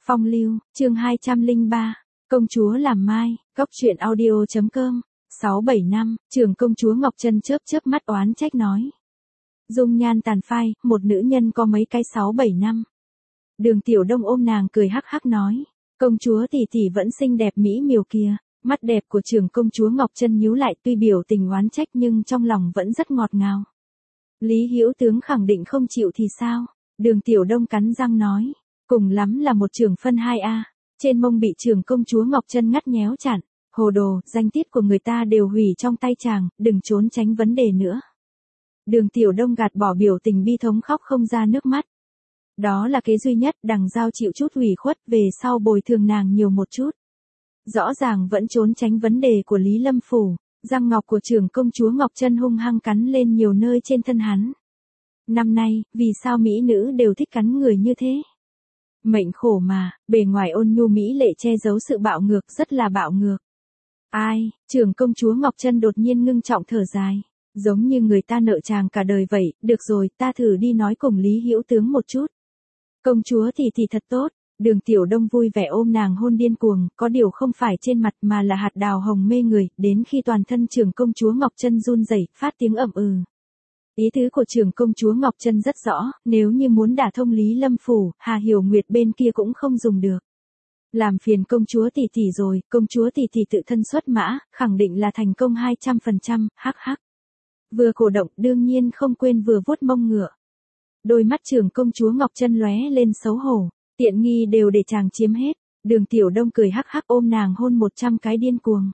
Phong lưu, chương 203, công chúa làm mai, góc truyện audio.com, 6-7 năm, trưởng công chúa Ngọc Trân chớp chớp mắt oán trách nói. Dung nhan tàn phai, một nữ nhân có mấy cái 6-7 năm. Đường Tiểu Đông ôm nàng cười hắc hắc nói, công chúa tỷ tỷ vẫn xinh đẹp mỹ miều kìa. Mắt đẹp của trưởng công chúa Ngọc Trân nhíu lại, tuy biểu tình oán trách nhưng trong lòng vẫn rất ngọt ngào. Lý Hữu tướng khẳng định không chịu thì sao? Đường Tiểu Đông cắn răng nói, cùng lắm là một trường phân 2A. Trên mông bị trưởng công chúa Ngọc Trân ngắt nhéo chặn. Hồ đồ, danh tiết của người ta đều hủy trong tay chàng, đừng trốn tránh vấn đề nữa. Đường Tiểu Đông gạt bỏ biểu tình bi thống khóc không ra nước mắt. Đó là kế duy nhất, đằng giao chịu chút ủy khuất, về sau bồi thường nàng nhiều một chút. Rõ ràng vẫn trốn tránh vấn đề của Lý Lâm Phủ, răng ngọc của trưởng công chúa Ngọc Trân hung hăng cắn lên nhiều nơi trên thân hắn. Năm nay, vì sao mỹ nữ đều thích cắn người như thế? Mệnh khổ mà, bề ngoài ôn nhu mỹ lệ che giấu sự bạo ngược, rất là bạo ngược. Ai, trưởng công chúa Ngọc Trân đột nhiên ngưng trọng thở dài, giống như người ta nợ chàng cả đời vậy, được rồi, ta thử đi nói cùng Lý Hữu tướng một chút. Công chúa thì thật tốt. Đường Tiểu Đông vui vẻ ôm nàng hôn điên cuồng, có điều không phải trên mặt mà là hạt đào hồng mê người, đến khi toàn thân trưởng công chúa Ngọc Trân run rẩy, phát tiếng ậm ừ. Ý tứ của trưởng công chúa Ngọc Trân rất rõ, nếu như muốn đả thông Lý Lâm Phủ, Hà Hiểu Nguyệt bên kia cũng không dùng được. Làm phiền công chúa tỷ tỷ rồi, công chúa tỷ tỷ tự thân xuất mã, khẳng định là thành công 200%, hắc hắc. Vừa cổ động, đương nhiên không quên vừa vuốt mông ngựa. Đôi mắt trưởng công chúa Ngọc Trân lóe lên xấu hổ. Tiện nghi đều để chàng chiếm hết. Đường Tiểu Đông cười hắc hắc ôm nàng hôn 100 cái điên cuồng.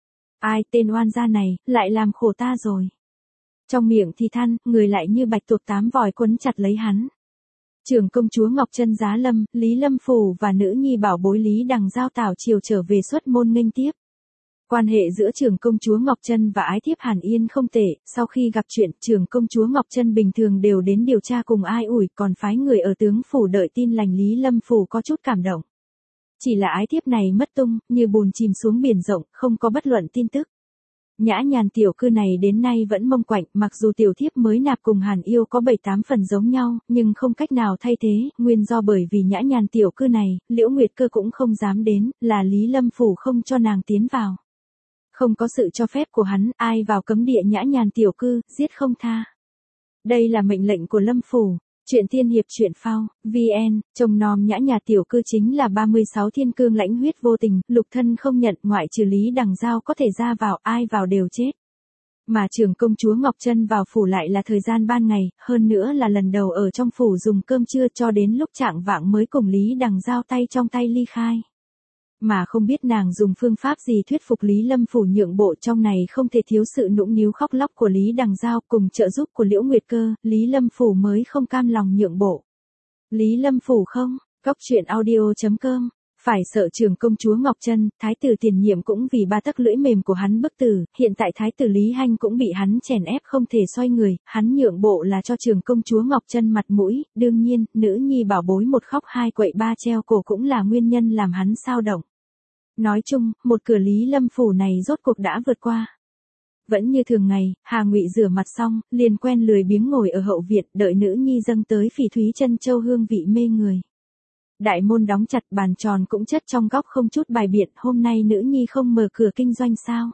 Ai tên oan gia này, lại làm khổ ta rồi. Trong miệng thì than, người lại như bạch tuộc 8 vòi quấn chặt lấy hắn. Trưởng công chúa Ngọc Trân giá lâm, Lý Lâm Phủ và nữ nhi bảo bối Lý Đằng Giao Tảo chiều trở về xuất môn nghênh tiếp. Quan hệ giữa trưởng công chúa Ngọc Trân và ái thiếp Hàn Yên không tệ, sau khi gặp chuyện, trưởng công chúa Ngọc Trân bình thường đều đến điều tra cùng ai ủi, còn phái người ở tướng phủ đợi tin lành. Lý Lâm Phủ có chút cảm động. Chỉ là ái thiếp này mất tung, như bùn chìm xuống biển rộng, không có bất luận tin tức. Nhã Nhàn tiểu cư này đến nay vẫn mông quạnh, mặc dù tiểu thiếp mới nạp cùng Hàn Yêu có 7-8 phần giống nhau, nhưng không cách nào thay thế, nguyên do bởi vì Nhã Nhàn tiểu cư này, Liễu Nguyệt Cơ cũng không dám đến, là Lý Lâm Phủ không cho nàng tiến vào. Không có sự cho phép của hắn, ai vào cấm địa Nhã Nhàn tiểu cư, giết không tha. Đây là mệnh lệnh của Lâm Phủ. Chuyện tiên hiệp truyện phao, VN, chồng nom Nhã Nhàn tiểu cư chính là 36 thiên cương lãnh huyết vô tình, lục thân không nhận, ngoại trừ Lý Đằng Giao có thể ra vào, ai vào đều chết. Mà trưởng công chúa Ngọc Trân vào phủ lại là thời gian ban ngày, hơn nữa là lần đầu ở trong phủ dùng cơm trưa, cho đến lúc chạng vạng mới cùng Lý Đằng Giao tay trong tay ly khai. Mà không biết nàng dùng phương pháp gì thuyết phục Lý Lâm Phủ nhượng bộ, trong này không thể thiếu sự nũng níu khóc lóc của Lý Đằng Giao cùng trợ giúp của Liễu Nguyệt Cơ, Lý Lâm Phủ mới không cam lòng nhượng bộ. Lý Lâm Phủ không, góc truyện audio.com, phải sợ trưởng công chúa Ngọc Trân, thái tử tiền nhiệm cũng vì 3 tấc lưỡi mềm của hắn bức tử, hiện tại thái tử Lý Hanh cũng bị hắn chèn ép không thể xoay người, hắn nhượng bộ là cho trưởng công chúa Ngọc Trân mặt mũi, đương nhiên, nữ nhi bảo bối một khóc 2 quậy 3 treo cổ cũng là nguyên nhân làm hắn xao động. Nói chung, một cửa Lý Lâm Phủ này rốt cuộc đã vượt qua. Vẫn như thường ngày, Hà Ngụy rửa mặt xong, liền quen lười biếng ngồi ở hậu viện, đợi nữ nhi dâng tới phỉ thúy chân châu hương vị mê người. Đại môn đóng chặt, bàn tròn cũng chất trong góc không chút bài biện, hôm nay nữ nhi không mở cửa kinh doanh sao?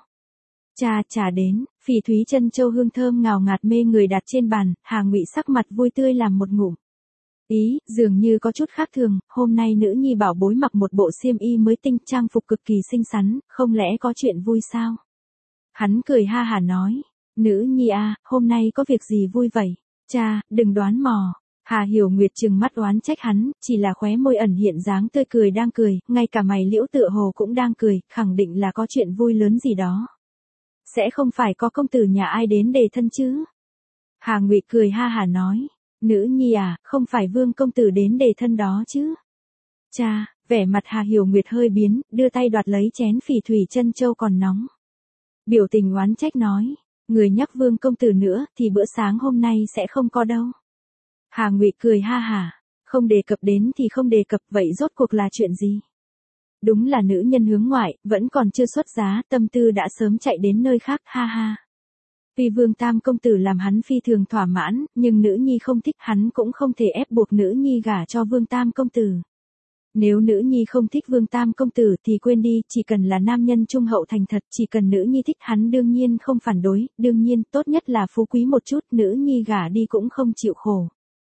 Trà đến, phỉ thúy chân châu hương thơm ngào ngạt mê người đặt trên bàn, Hà Ngụy sắc mặt vui tươi làm một ngụm. Ý, dường như có chút khác thường, hôm nay nữ nhi bảo bối mặc một bộ xiêm y mới tinh, trang phục cực kỳ xinh xắn, không lẽ có chuyện vui sao? Hắn cười ha hả nói, nữ nhi à, hôm nay có việc gì vui vậy? Cha, đừng đoán mò. Hà Hiểu Nguyệt trừng mắt oán trách hắn, chỉ là khóe môi ẩn hiện dáng tươi cười đang cười, ngay cả mày liễu tựa hồ cũng đang cười, khẳng định là có chuyện vui lớn gì đó. Sẽ không phải có công tử nhà ai đến đề thân chứ? Hà Nguyệt cười ha hả nói, nữ nhi à, không phải vương công tử đến đề thân đó chứ? Cha, vẻ mặt Hà Hiểu Nguyệt hơi biến, đưa tay đoạt lấy chén phỉ thủy chân châu còn nóng. Biểu tình oán trách nói, người nhắc vương công tử nữa, thì bữa sáng hôm nay sẽ không có đâu. Hà Ngụy cười ha hả, không đề cập đến thì không đề cập, vậy rốt cuộc là chuyện gì? Đúng là nữ nhân hướng ngoại, vẫn còn chưa xuất giá, tâm tư đã sớm chạy đến nơi khác, ha ha. Vì Vương Tam công tử làm hắn phi thường thỏa mãn, nhưng nữ nhi không thích, hắn cũng không thể ép buộc nữ nhi gả cho Vương Tam công tử. Nếu nữ nhi không thích Vương Tam công tử thì quên đi, chỉ cần là nam nhân trung hậu thành thật, chỉ cần nữ nhi thích hắn đương nhiên không phản đối, đương nhiên tốt nhất là phú quý một chút, nữ nhi gả đi cũng không chịu khổ.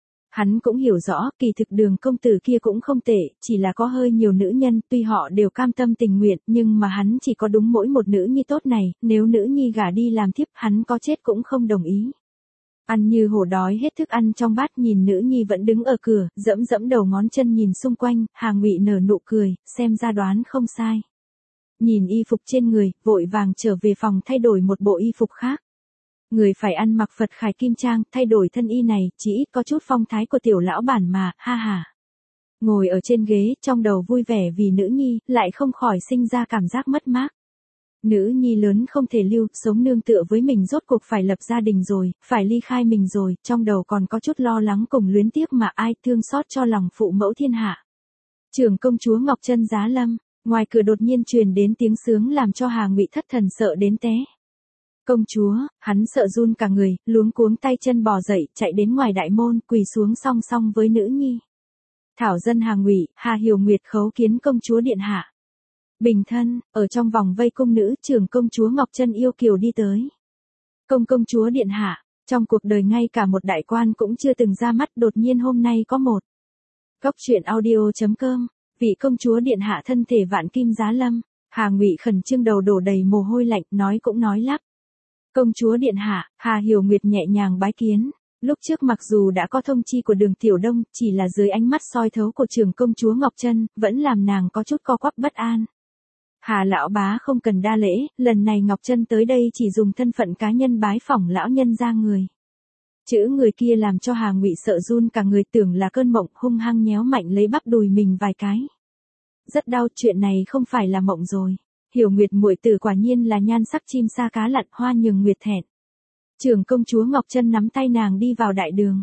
Hắn cũng hiểu rõ, kỳ thực Đường công tử kia cũng không tệ, chỉ là có hơi nhiều nữ nhân, tuy họ đều cam tâm tình nguyện, nhưng mà hắn chỉ có đúng mỗi một nữ nhi tốt này, nếu nữ nhi gả đi làm thiếp, hắn có chết cũng không đồng ý. Ăn như hổ đói hết thức ăn trong bát, nhìn nữ nhi vẫn đứng ở cửa, dẫm dẫm đầu ngón chân nhìn xung quanh, Hà Ngụy nở nụ cười, xem ra đoán không sai. Nhìn y phục trên người, vội vàng trở về phòng thay đổi một bộ y phục khác. Người phải ăn mặc Phật khải kim trang, thay đổi thân y này, chỉ ít có chút phong thái của tiểu lão bản mà, ha ha. Ngồi ở trên ghế, trong đầu vui vẻ vì nữ nhi, lại không khỏi sinh ra cảm giác mất mát. Nữ nhi lớn không thể lưu, sống nương tựa với mình rốt cuộc phải lập gia đình rồi, phải ly khai mình rồi, trong đầu còn có chút lo lắng cùng luyến tiếc mà ai thương xót cho lòng phụ mẫu thiên hạ. Trưởng công chúa Ngọc Trân giá lâm, ngoài cửa đột nhiên truyền đến tiếng sướng làm cho Hà Ngụy thất thần sợ đến té. Công chúa, hắn sợ run cả người, luống cuống tay chân bò dậy, chạy đến ngoài đại môn, quỳ xuống song song với nữ nhi. Thảo dân Hà Ngụy, Hà Hiểu Nguyệt khấu kiến công chúa điện hạ. Bình thân, ở trong vòng vây cung nữ, trưởng công chúa Ngọc Trân yêu kiều đi tới. Công chúa điện hạ, trong cuộc đời ngay cả một đại quan cũng chưa từng ra mắt, đột nhiên hôm nay có một. Góc truyện audio.com, vị công chúa điện hạ thân thể vạn kim giá lâm. Hà Ngụy khẩn trương đầu đổ đầy mồ hôi lạnh, nói cũng nói lắp. Công chúa điện hạ, Hà Hiểu Nguyệt nhẹ nhàng bái kiến. Lúc trước mặc dù đã có thông chi của Đường Tiểu Đông, chỉ là dưới ánh mắt soi thấu của trưởng công chúa Ngọc Trân, vẫn làm nàng có chút co quắp bất an. Hà lão bá không cần đa lễ, lần này Ngọc Trân tới đây chỉ dùng thân phận cá nhân bái phỏng lão nhân ra người. Chữ người kia làm cho Hà Ngụy sợ run cả người, tưởng là cơn mộng, hung hăng nhéo mạnh lấy bắp đùi mình vài cái. Rất đau, chuyện này không phải là mộng rồi. Hiểu Nguyệt muội tử quả nhiên là nhan sắc chim sa cá lặn, hoa nhường nguyệt thẹn. Trưởng công chúa Ngọc Trân nắm tay nàng đi vào đại đường.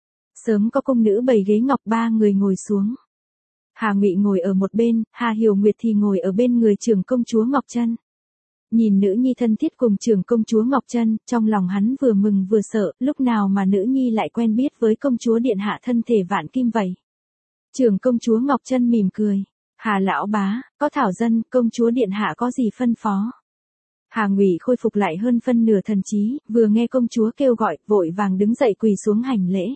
Sớm có cung nữ bày ghế ngọc, ba người ngồi xuống. Hà Ngụy ngồi ở một bên, Hà Hiểu Nguyệt thì ngồi ở bên người trưởng công chúa Ngọc Trân. Nhìn nữ nhi thân thiết cùng trưởng công chúa Ngọc Trân, trong lòng hắn vừa mừng vừa sợ, lúc nào mà nữ nhi lại quen biết với công chúa điện hạ thân thể vạn kim vậy. Trưởng công chúa Ngọc Trân mỉm cười. Hà lão bá, có thảo dân, công chúa điện hạ có gì phân phó. Hà Ngụy khôi phục lại hơn phân nửa thần trí, vừa nghe công chúa kêu gọi, vội vàng đứng dậy quỳ xuống hành lễ.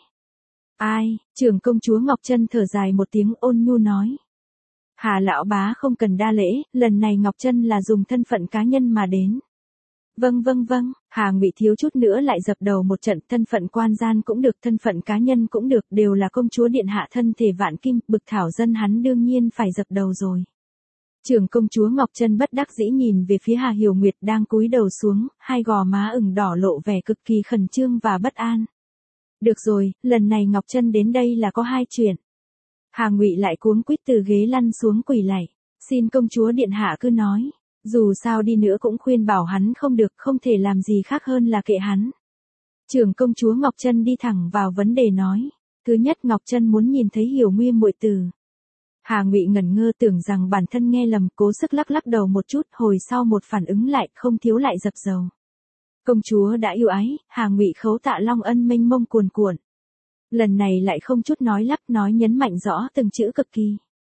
Ai, trưởng công chúa Ngọc Trân thở dài một tiếng ôn nhu nói. Hà lão bá không cần đa lễ, lần này Ngọc Trân là dùng thân phận cá nhân mà đến. Vâng, Hà Ngụy thiếu chút nữa lại dập đầu một trận, thân phận quan gian cũng được, thân phận cá nhân cũng được, đều là công chúa điện hạ thân thể vạn kim, bực thảo dân hắn đương nhiên phải dập đầu rồi. Trưởng công chúa Ngọc Trân bất đắc dĩ nhìn về phía Hà Hiểu Nguyệt đang cúi đầu xuống, hai gò má ửng đỏ lộ vẻ cực kỳ khẩn trương và bất an. Được rồi, lần này Ngọc Trân đến đây là có hai chuyện. Hà Ngụy lại cuống quýt từ ghế lăn xuống quỳ lạy, xin công chúa điện hạ cứ nói. Dù sao đi nữa cũng khuyên bảo hắn không được, không thể làm gì khác hơn là kệ hắn. Trưởng công chúa Ngọc Trân đi thẳng vào vấn đề nói. Thứ nhất, Ngọc Trân muốn nhìn thấy Hiểu Nguyên muội tử. Hà Ngụy ngẩn ngơ tưởng rằng bản thân nghe lầm, cố sức lắc lắc đầu một chút, hồi sau một phản ứng lại, không thiếu lại dập dầu. Công chúa đã yêu ái, Hà Ngụy khấu tạ long ân mênh mông cuồn cuộn. Lần này lại không chút nói lắp, nói nhấn mạnh rõ từng chữ cực kỳ.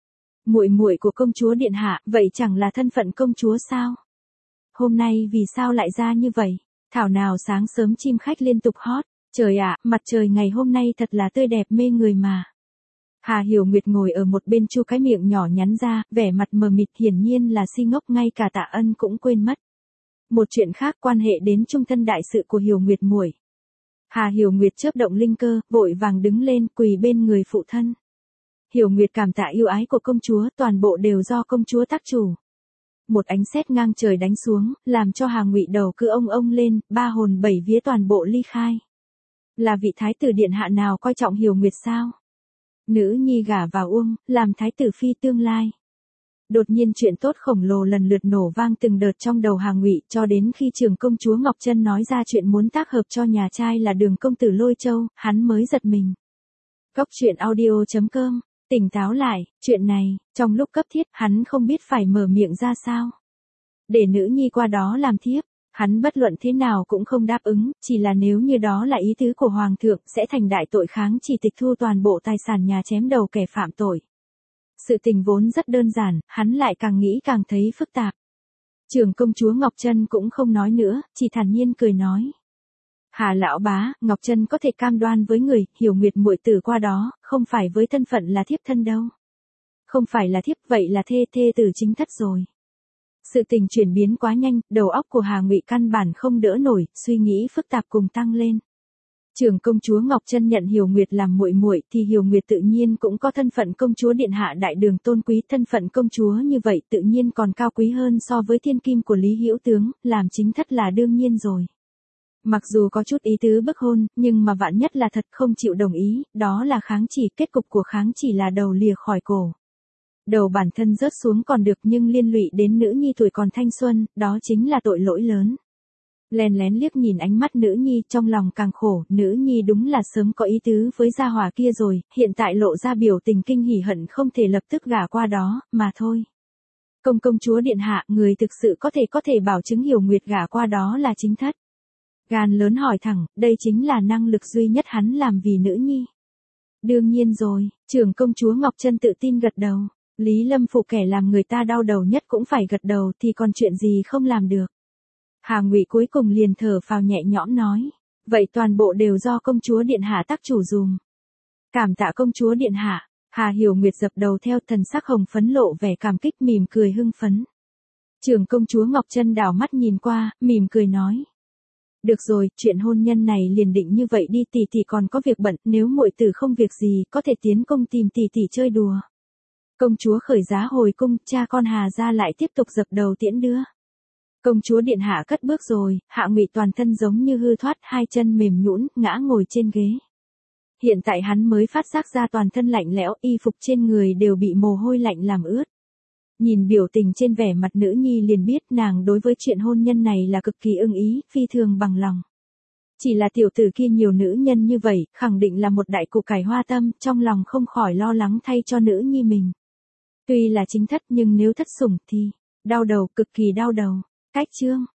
Muội của công chúa điện hạ, vậy chẳng là thân phận công chúa sao? Hôm nay vì sao lại ra như vậy? Thảo nào sáng sớm chim khách liên tục hót, trời ạ, mặt trời ngày hôm nay thật là tươi đẹp mê người mà. Hà Hiểu Nguyệt ngồi ở một bên chu cái miệng nhỏ nhắn ra, vẻ mặt mờ mịt, hiển nhiên là si ngốc, ngay cả Tạ Ân cũng quên mất. Một chuyện khác quan hệ đến trung thân đại sự của Hiểu Nguyệt muội. Hà Hiểu Nguyệt chớp động linh cơ, vội vàng đứng lên, quỳ bên người phụ thân. Hiểu Nguyệt cảm tạ yêu ái của công chúa, toàn bộ đều do công chúa tác chủ. Một ánh sét ngang trời đánh xuống, làm cho Hà Ngụy đầu cứ ông lên, ba hồn bảy vía toàn bộ ly khai. Là vị thái tử điện hạ nào coi trọng Hiểu Nguyệt sao? Nữ nhi gả vào Uông, làm thái tử phi tương lai. Đột nhiên chuyện tốt khổng lồ lần lượt nổ vang từng đợt trong đầu Hà Ngụy, cho đến khi trưởng công chúa Ngọc Trân nói ra chuyện muốn tác hợp cho nhà trai là Đường công tử Lôi Châu, hắn mới giật mình. Góc truyện audio.com, tỉnh táo lại, chuyện này, trong lúc cấp thiết, hắn không biết phải mở miệng ra sao. Để nữ nhi qua đó làm thiếp, hắn bất luận thế nào cũng không đáp ứng, chỉ là nếu như đó là ý tứ của Hoàng thượng, sẽ thành đại tội kháng chỉ, tịch thu toàn bộ tài sản nhà, chém đầu kẻ phạm tội. Sự tình vốn rất đơn giản, hắn lại càng nghĩ càng thấy phức tạp. Trưởng công chúa Ngọc Trân cũng không nói nữa, chỉ thản nhiên cười nói. Hà lão bá, Ngọc Trân có thể cam đoan với người, Hiểu Nguyệt muội tử qua đó, không phải với thân phận là thiếp thân đâu. Không phải là thiếp, vậy là thê tử chính thất rồi. Sự tình chuyển biến quá nhanh, đầu óc của Hà Ngụy căn bản không đỡ nổi, suy nghĩ phức tạp cùng tăng lên. Trưởng công chúa Ngọc Trân nhận Hiểu Nguyệt làm muội muội thì Hiểu Nguyệt tự nhiên cũng có thân phận công chúa điện hạ đại đường tôn quý, thân phận công chúa như vậy tự nhiên còn cao quý hơn so với thiên kim của Lý Hữu tướng, làm chính thất là đương nhiên rồi. Mặc dù có chút ý tứ bức hôn, nhưng mà vạn nhất là thật không chịu đồng ý, đó là kháng chỉ, kết cục của kháng chỉ là đầu lìa khỏi cổ. Đầu bản thân rớt xuống còn được nhưng liên lụy đến nữ nhi tuổi còn thanh xuân, đó chính là tội lỗi lớn. Lén lén liếc nhìn ánh mắt nữ nhi trong lòng càng khổ, nữ nhi đúng là sớm có ý tứ với gia hỏa kia rồi, hiện tại lộ ra biểu tình kinh hỉ hận không thể lập tức gả qua đó, mà thôi. Công chúa điện hạ, người thực sự có thể bảo chứng Hiểu Nguyệt gả qua đó là chính thất. Gan lớn hỏi thẳng, đây chính là năng lực duy nhất hắn làm vì nữ nhi. Đương nhiên rồi, trưởng công chúa Ngọc Trân tự tin gật đầu. Lý Lâm Phụ kẻ làm người ta đau đầu nhất cũng phải gật đầu thì còn chuyện gì không làm được. Hà Ngụy cuối cùng liền thở phào nhẹ nhõm nói. Vậy toàn bộ đều do công chúa điện hạ tác chủ dùm. Cảm tạ công chúa điện hạ. Hà Hiểu Nguyệt dập đầu theo, thần sắc hồng phấn lộ vẻ cảm kích, mỉm cười hưng phấn. Trưởng công chúa Ngọc Trân đảo mắt nhìn qua, mỉm cười nói. Được rồi, chuyện hôn nhân này liền định như vậy đi, tỷ tỷ còn có việc bận, nếu muội tử không việc gì, có thể tiến công tìm tỷ tỷ chơi đùa. Công chúa khởi giá hồi cung, cha con Hà gia lại tiếp tục dập đầu tiễn đưa. Công chúa điện hạ cất bước rồi, Hạ Ngụy toàn thân giống như hư thoát, hai chân mềm nhũn, ngã ngồi trên ghế. Hiện tại hắn mới phát giác ra toàn thân lạnh lẽo, y phục trên người đều bị mồ hôi lạnh làm ướt. Nhìn biểu tình trên vẻ mặt nữ nhi liền biết nàng đối với chuyện hôn nhân này là cực kỳ ưng ý, phi thường bằng lòng. Chỉ là tiểu tử kia nhiều nữ nhân như vậy, khẳng định là một đại củ cải hoa tâm, trong lòng không khỏi lo lắng thay cho nữ nhi mình. Tuy là chính thất nhưng nếu thất sủng thì, đau đầu, cực kỳ đau đầu. Cách chương